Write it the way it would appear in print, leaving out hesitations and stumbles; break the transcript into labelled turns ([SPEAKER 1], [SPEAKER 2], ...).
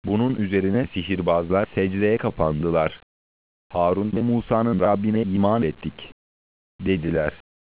[SPEAKER 1] Bunun üzerine sihirbazlar secdeye kapandılar. Harun ve Musa'nın Rabbine iman ettik dediler.